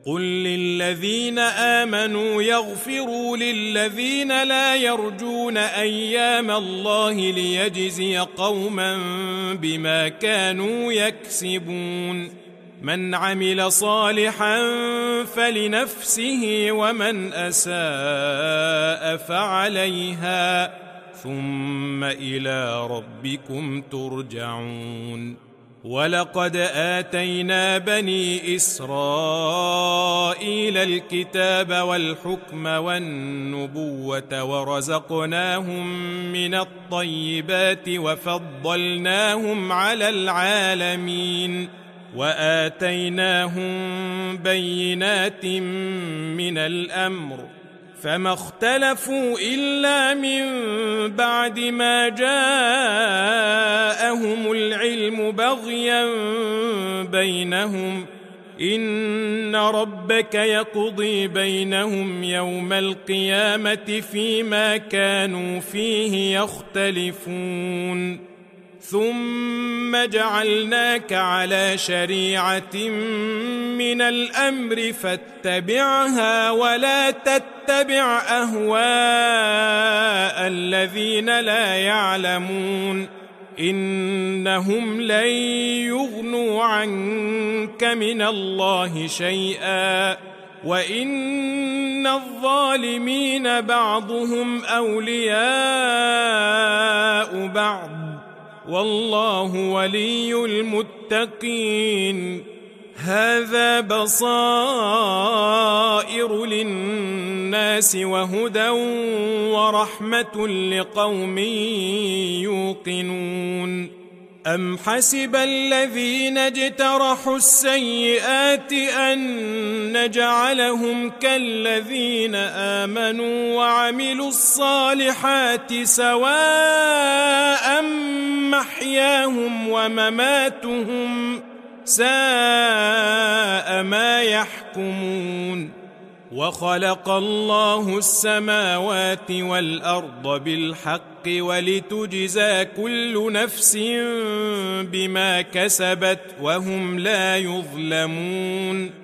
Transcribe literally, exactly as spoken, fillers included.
قل للذين آمنوا يغفروا للذين لا يرجون أيام الله ليجزي قوما بما كانوا يكسبون من عمل صالحا فلنفسه ومن أساء فعليها ثم إلى ربكم ترجعون ولقد آتينا بني إسرائيل الكتاب والحكم والنبوة ورزقناهم من الطيبات وفضلناهم على العالمين وآتيناهم بينات من الأمر فما اختلفوا إلا من بعد ما جاءهم العلم بغيا بينهم إن ربك يقضي بينهم يوم القيامة فيما كانوا فيه يختلفون ثم جعلناك على شريعة من الأمر فاتبعها ولا تتبع أهواء الذين لا يعلمون إنهم لن يغنوا عنك من الله شيئا وإن الظالمين بعضهم أولياء بعض والله ولي المتقين هذا بصائر للناس وهدى ورحمة لقوم يوقنون أم حسب الذين اجترحوا السيئات أن نجعلهم كالذين آمنوا وعملوا الصالحات سواء محياهم ومماتهم ساء ما يحكمون وخلق الله السماوات والأرض بالحق ولتجزى كل نفس بما كسبت وهم لا يظلمون